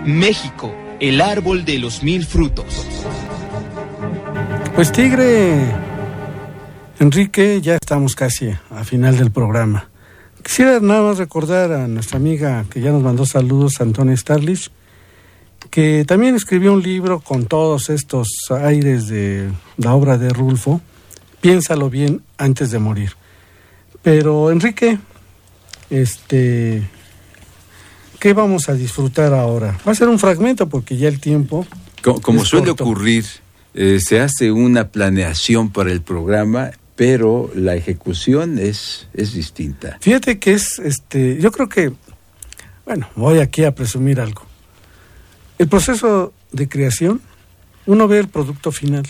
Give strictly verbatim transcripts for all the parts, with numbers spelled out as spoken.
México, el árbol de los mil frutos. Pues Tigre, Enrique, ya estamos casi a final del programa. Quisiera nada más recordar a nuestra amiga que ya nos mandó saludos, Antonia Starlich, que también escribió un libro con todos estos aires de la obra de Rulfo, Piénsalo bien antes de morir. Pero Enrique, este, ¿qué vamos a disfrutar ahora? Va a ser un fragmento porque ya el tiempo Como, como es suele corto. ocurrir, eh, se hace una planeación para el programa, pero la ejecución es, es distinta. Fíjate que es, este, yo creo que, bueno, voy aquí a presumir algo. El proceso de creación, uno ve el producto final,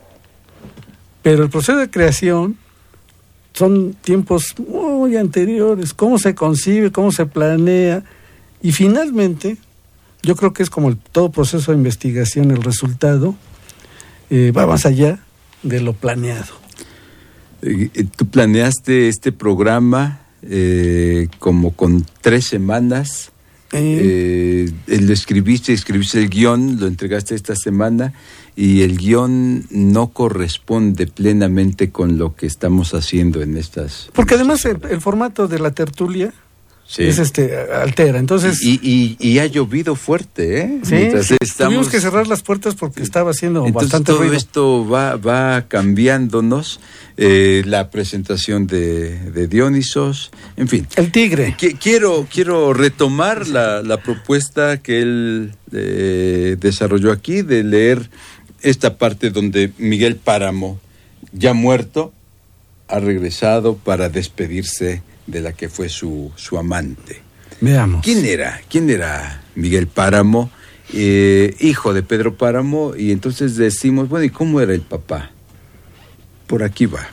pero el proceso de creación son tiempos muy anteriores, cómo se concibe, cómo se planea, y finalmente, yo creo que es como el, todo proceso de investigación, el resultado eh, va más allá de lo planeado. Eh, Tú planeaste este programa eh, como con tres semanas. Eh, eh, lo escribiste, escribiste el guión, lo entregaste esta semana y el guión no corresponde plenamente con lo que estamos haciendo en estas... Porque además el, el formato de la tertulia Sí. es este altera, entonces... Y, y, y ha llovido fuerte, ¿eh? Sí, Mientras sí, estamos... tuvimos que cerrar las puertas porque estaba haciendo Entonces, bastante todo ruido. esto va, va cambiándonos, eh, la presentación de, de Dionisos, en fin. El tigre. Qu- quiero, quiero retomar la, la propuesta que él eh, desarrolló aquí de leer esta parte donde Miguel Páramo, ya muerto, ha regresado para despedirse de la que fue su, su amante. Veamos. ¿Quién era? ¿Quién era Miguel Páramo? Eh, hijo de Pedro Páramo, y entonces decimos, bueno, ¿y cómo era el papá? Por aquí va.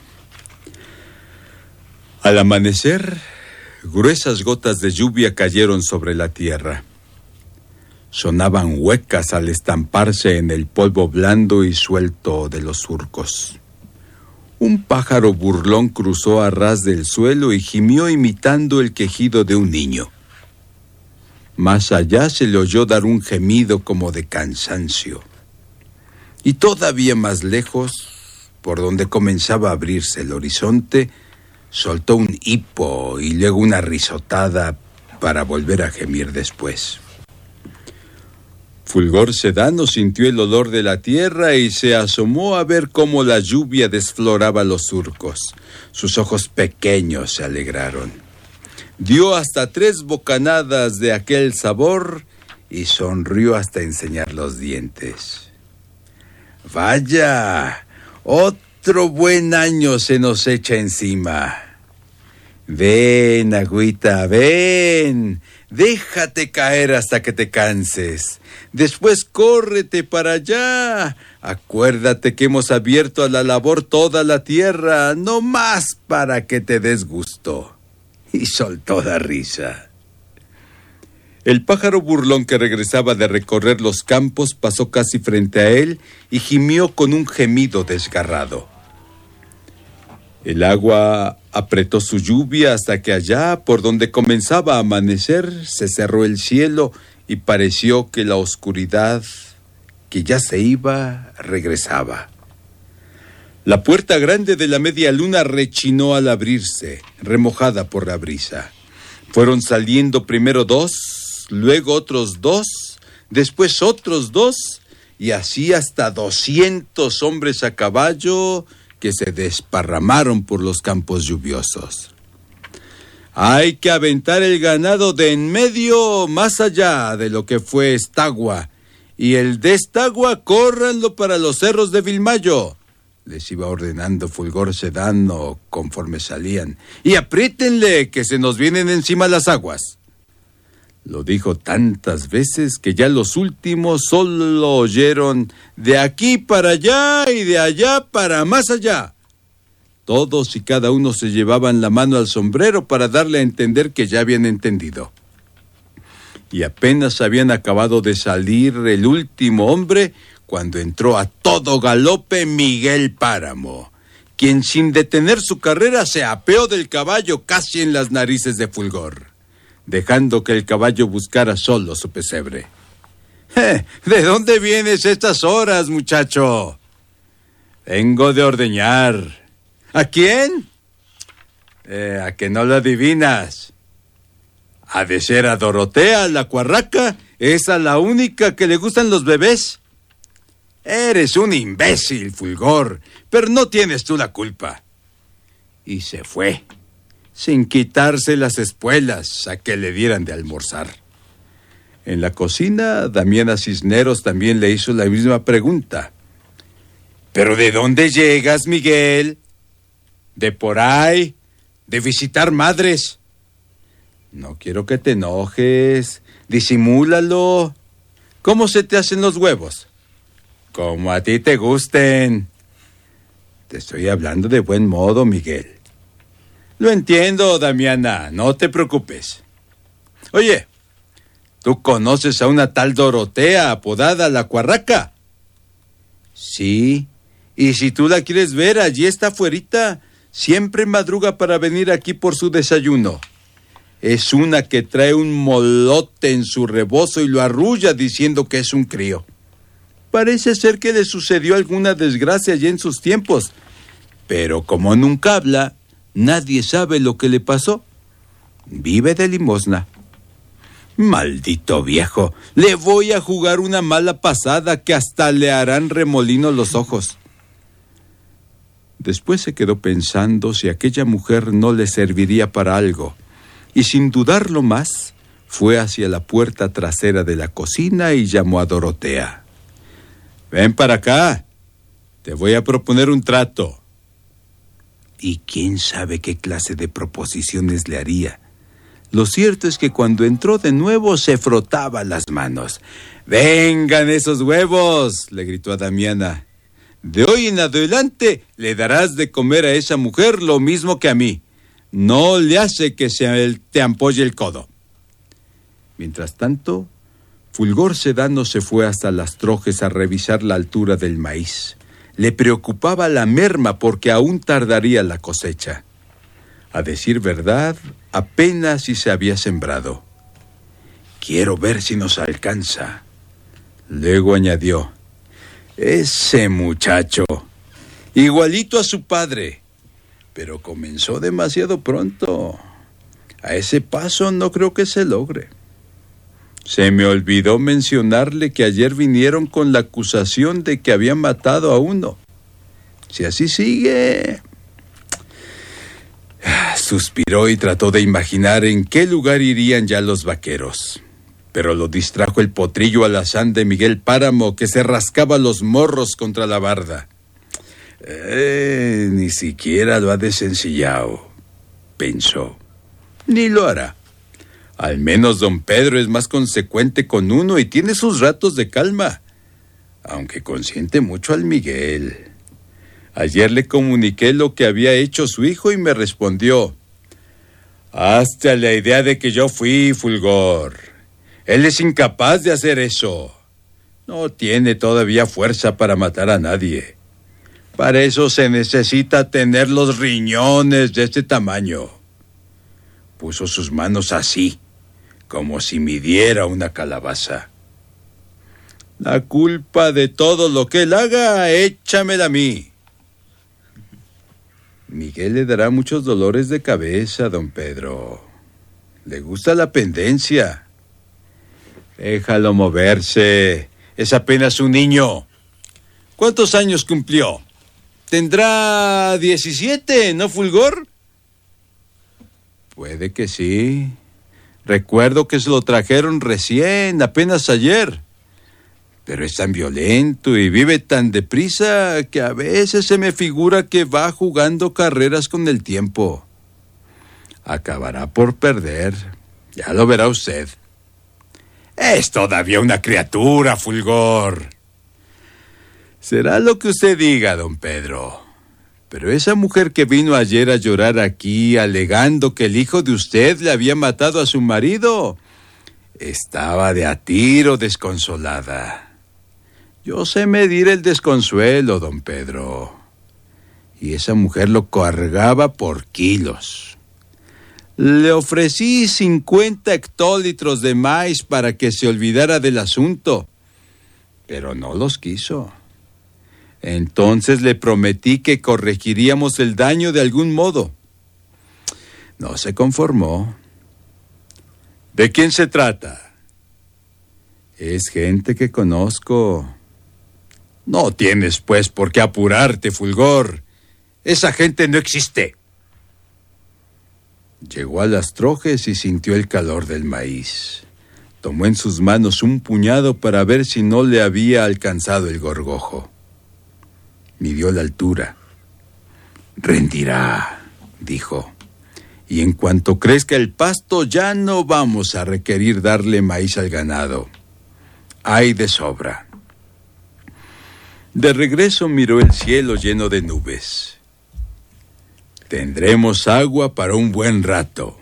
Al amanecer, gruesas gotas de lluvia cayeron sobre la tierra. Sonaban huecas al estamparse en el polvo blando y suelto de los surcos. Un pájaro burlón cruzó a ras del suelo y gimió imitando el quejido de un niño. Más allá se le oyó dar un gemido como de cansancio. Y todavía más lejos, por donde comenzaba a abrirse el horizonte, soltó un hipo y luego una risotada para volver a gemir después. Fulgor Sedano sintió el olor de la tierra y se asomó a ver cómo la lluvia desfloraba los surcos. Sus ojos pequeños se alegraron. Dio hasta tres bocanadas de aquel sabor y sonrió hasta enseñar los dientes. ¡Vaya! Otro buen año se nos echa encima. Ven, agüita, ven. Déjate caer hasta que te canses. Después córrete para allá. Acuérdate que hemos abierto a la labor toda la tierra, no más para que te des gusto. Y soltó la risa. El pájaro burlón que regresaba de recorrer los campos pasó casi frente a él y gimió con un gemido desgarrado. El agua apretó su lluvia hasta que allá, por donde comenzaba a amanecer, se cerró el cielo y pareció que la oscuridad, que ya se iba, regresaba. La puerta grande de la media luna rechinó al abrirse, remojada por la brisa. Fueron saliendo primero dos, luego otros dos, después otros dos, y así hasta doscientos hombres a caballo que se desparramaron por los campos lluviosos. Hay que aventar el ganado de en medio más allá de lo que fue Estagua, y el de Estagua córranlo para los cerros de Vilmayo, les iba ordenando Fulgor Sedano conforme salían, y apriétenle que se nos vienen encima las aguas. Lo dijo tantas veces que ya los últimos solo oyeron de aquí para allá y de allá para más allá. Todos y cada uno se llevaban la mano al sombrero para darle a entender que ya habían entendido. Y apenas habían acabado de salir el último hombre cuando entró a todo galope Miguel Páramo, quien sin detener su carrera se apeó del caballo casi en las narices de Fulgor, dejando que el caballo buscara solo su pesebre. Eh, ¿De dónde vienes estas horas, muchacho? Vengo de ordeñar. ¿A quién? Eh, ¿A que no lo adivinas? Ha de ser a Dorotea, la cuarraca. Esa la única que le gustan los bebés. Eres un imbécil, Fulgor, pero no tienes tú la culpa. Y se fue, sin quitarse las espuelas a que le dieran de almorzar. En la cocina, Damiana Cisneros también le hizo la misma pregunta. ¿Pero de dónde llegas, Miguel? ¿De por ahí? ¿De visitar madres? No quiero que te enojes. Disimúlalo. ¿Cómo se te hacen los huevos? Como a ti te gusten. Te estoy hablando de buen modo, Miguel. Lo entiendo, Damiana. No te preocupes. Oye, ¿tú conoces a una tal Dorotea apodada la Cuarraca? Sí. Y si tú la quieres ver, allí está afuerita. Siempre madruga para venir aquí por su desayuno. Es una que trae un molote en su rebozo y lo arrulla diciendo que es un crío. Parece ser que le sucedió alguna desgracia allí en sus tiempos. Pero como nunca habla, nadie sabe lo que le pasó. Vive de limosna. Maldito viejo, le voy a jugar una mala pasada que hasta le harán remolino los ojos. Después se quedó pensando si aquella mujer no le serviría para algo, y sin dudarlo más, fue hacia la puerta trasera de la cocina y llamó a Dorotea. Ven para acá, te voy a proponer un trato. Y quién sabe qué clase de proposiciones le haría. Lo cierto es que cuando entró de nuevo se frotaba las manos. ¡Vengan esos huevos!, le gritó a Damiana. De hoy en adelante le darás de comer a esa mujer lo mismo que a mí. No le hace que se te ampolle el codo. Mientras tanto, Fulgor Sedano se fue hasta Las Trojes a revisar la altura del maíz. Le preocupaba la merma porque aún tardaría la cosecha. A decir verdad, apenas si se había sembrado. Quiero ver si nos alcanza. Luego añadió, ese muchacho, igualito a su padre, pero comenzó demasiado pronto. A ese paso no creo que se logre. Se me olvidó mencionarle que ayer vinieron con la acusación de que habían matado a uno. Si así sigue... Suspiró y trató de imaginar en qué lugar irían ya los vaqueros. Pero lo distrajo el potrillo alazán de Miguel Páramo, que se rascaba los morros contra la barda. Eh, ni siquiera lo ha desencillado, pensó. Ni lo hará. Al menos don Pedro es más consecuente con uno y tiene sus ratos de calma, aunque consiente mucho al Miguel. Ayer le comuniqué lo que había hecho su hijo y me respondió, hazte la idea de que yo fui, Fulgor. Él es incapaz de hacer eso. No tiene todavía fuerza para matar a nadie. Para eso se necesita tener los riñones de este tamaño. Puso sus manos así, como si midiera una calabaza. La culpa de todo lo que él haga, échamela a mí. Miguel le dará muchos dolores de cabeza, don Pedro. Le gusta la pendencia. Déjalo moverse. Es apenas un niño. ¿Cuántos años cumplió? Tendrá diecisiete, ¿no, Fulgor? Puede que sí. Recuerdo que se lo trajeron recién, apenas ayer. Pero es tan violento y vive tan deprisa que a veces se me figura que va jugando carreras con el tiempo. Acabará por perder. Ya lo verá usted. Es todavía una criatura, Fulgor. Será lo que usted diga, don Pedro. Pero esa mujer que vino ayer a llorar aquí, alegando que el hijo de usted le había matado a su marido, estaba de a tiro desconsolada. Yo sé medir el desconsuelo, don Pedro. Y esa mujer lo cargaba por kilos. Le ofrecí cincuenta hectolitros de maíz para que se olvidara del asunto, pero no los quiso. Entonces le prometí que corregiríamos el daño de algún modo. No se conformó. ¿De quién se trata? Es gente que conozco. No tienes, pues, por qué apurarte, Fulgor. Esa gente no existe. Llegó a las trojes y sintió el calor del maíz. Tomó en sus manos un puñado para ver si no le había alcanzado el gorgojo. Midió la altura. Rendirá, dijo. Y en cuanto crezca el pasto, ya no vamos a requerir darle maíz al ganado. Hay de sobra. De regreso miró el cielo lleno de nubes. Tendremos agua para un buen rato.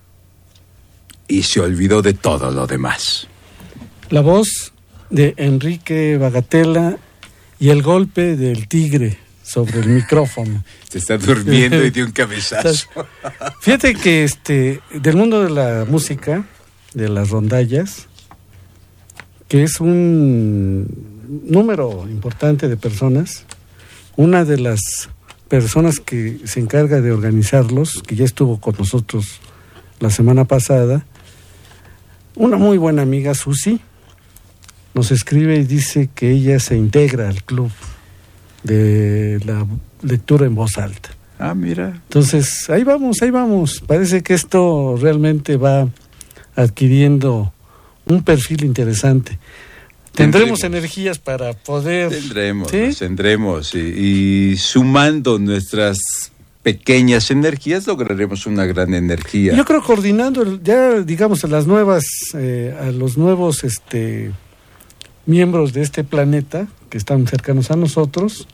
Y se olvidó de todo lo demás. La voz de Enrique Bagatela y el golpe del tigre sobre el micrófono. Se está durmiendo y dio un cabezazo. Fíjate que este del mundo de la música, de las rondallas, que es un número importante de personas, una de las personas que se encarga de organizarlos, que ya estuvo con nosotros la semana pasada, una muy buena amiga, Susi, nos escribe y dice que ella se integra al club de la lectura en voz alta. Ah, mira. Entonces, ahí vamos, ahí vamos. Parece que esto realmente va adquiriendo un perfil interesante. Tendremos, tendremos energías para poder... Tendremos, ¿sí? Nos tendremos. Y, y sumando nuestras pequeñas energías, lograremos una gran energía. Yo creo coordinando, ya digamos, a las nuevas, eh, a los nuevos este, miembros de este planeta, que están cercanos a nosotros,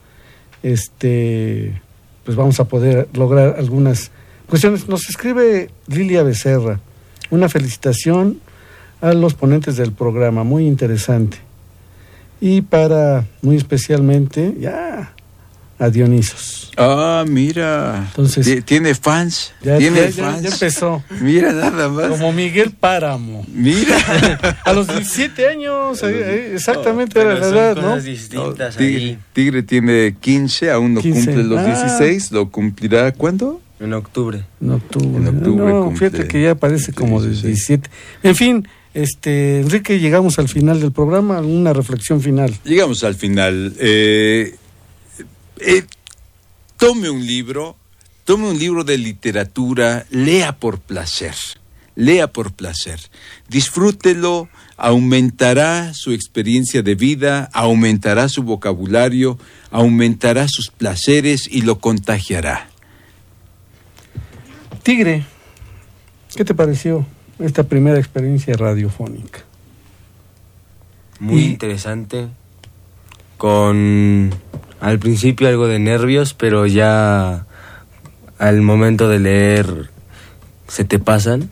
este, pues vamos a poder lograr algunas cuestiones. Nos escribe Lilia Becerra, una felicitación a los ponentes del programa, muy interesante. Y para, muy especialmente, ya, a Dionisos. Ah, mira. Entonces, ¿tiene fans? Ya, ¿Tiene ya, fans? Ya, ya empezó. Mira, nada más. Como Miguel Páramo. Mira. A los diecisiete años, eh, exactamente no, era la edad, ¿no? Distintas no tigre, ahí. Tigre tiene quince, aún no quince. Cumple los ah. dieciséis, ¿lo cumplirá cuándo? En octubre. En octubre. En octubre no, cumple, fíjate que ya parece como de dieciséis. diecisiete. En fin, este, Enrique, llegamos al final del programa, una reflexión final. Llegamos al final. Eh, eh, tome un libro, tome un libro de literatura, lea por placer, lea por placer. Disfrútelo, aumentará su experiencia de vida, aumentará su vocabulario, aumentará sus placeres y lo contagiará. Tigre, ¿qué te pareció esta primera experiencia radiofónica? Muy Y- interesante. Con al principio algo de nervios, pero ya al momento de leer se te pasan.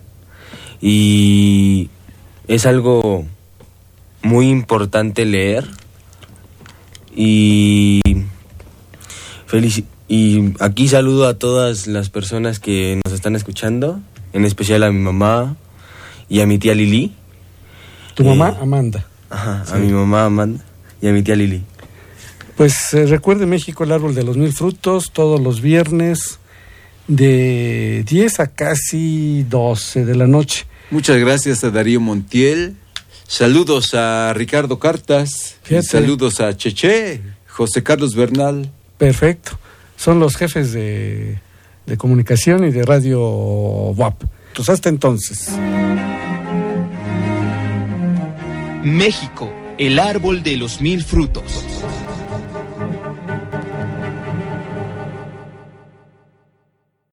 Y es algo muy importante leer. Y felici- y aquí saludo a todas las personas que nos están escuchando, en especial a mi mamá y a mi tía Lili. Tu Eh, mamá, Amanda. Ajá, Sí. a mi mamá Amanda y a mi tía Lili. Pues eh, recuerde México, el árbol de los mil frutos, todos los viernes de diez a casi doce de la noche. Muchas gracias a Darío Montiel. Saludos a Ricardo Cartas. Fíjate. Y saludos a Cheche, José Carlos Bernal. Perfecto. Son los jefes de, de comunicación y de radio W A P. Pues hasta entonces. México, el árbol de los mil frutos.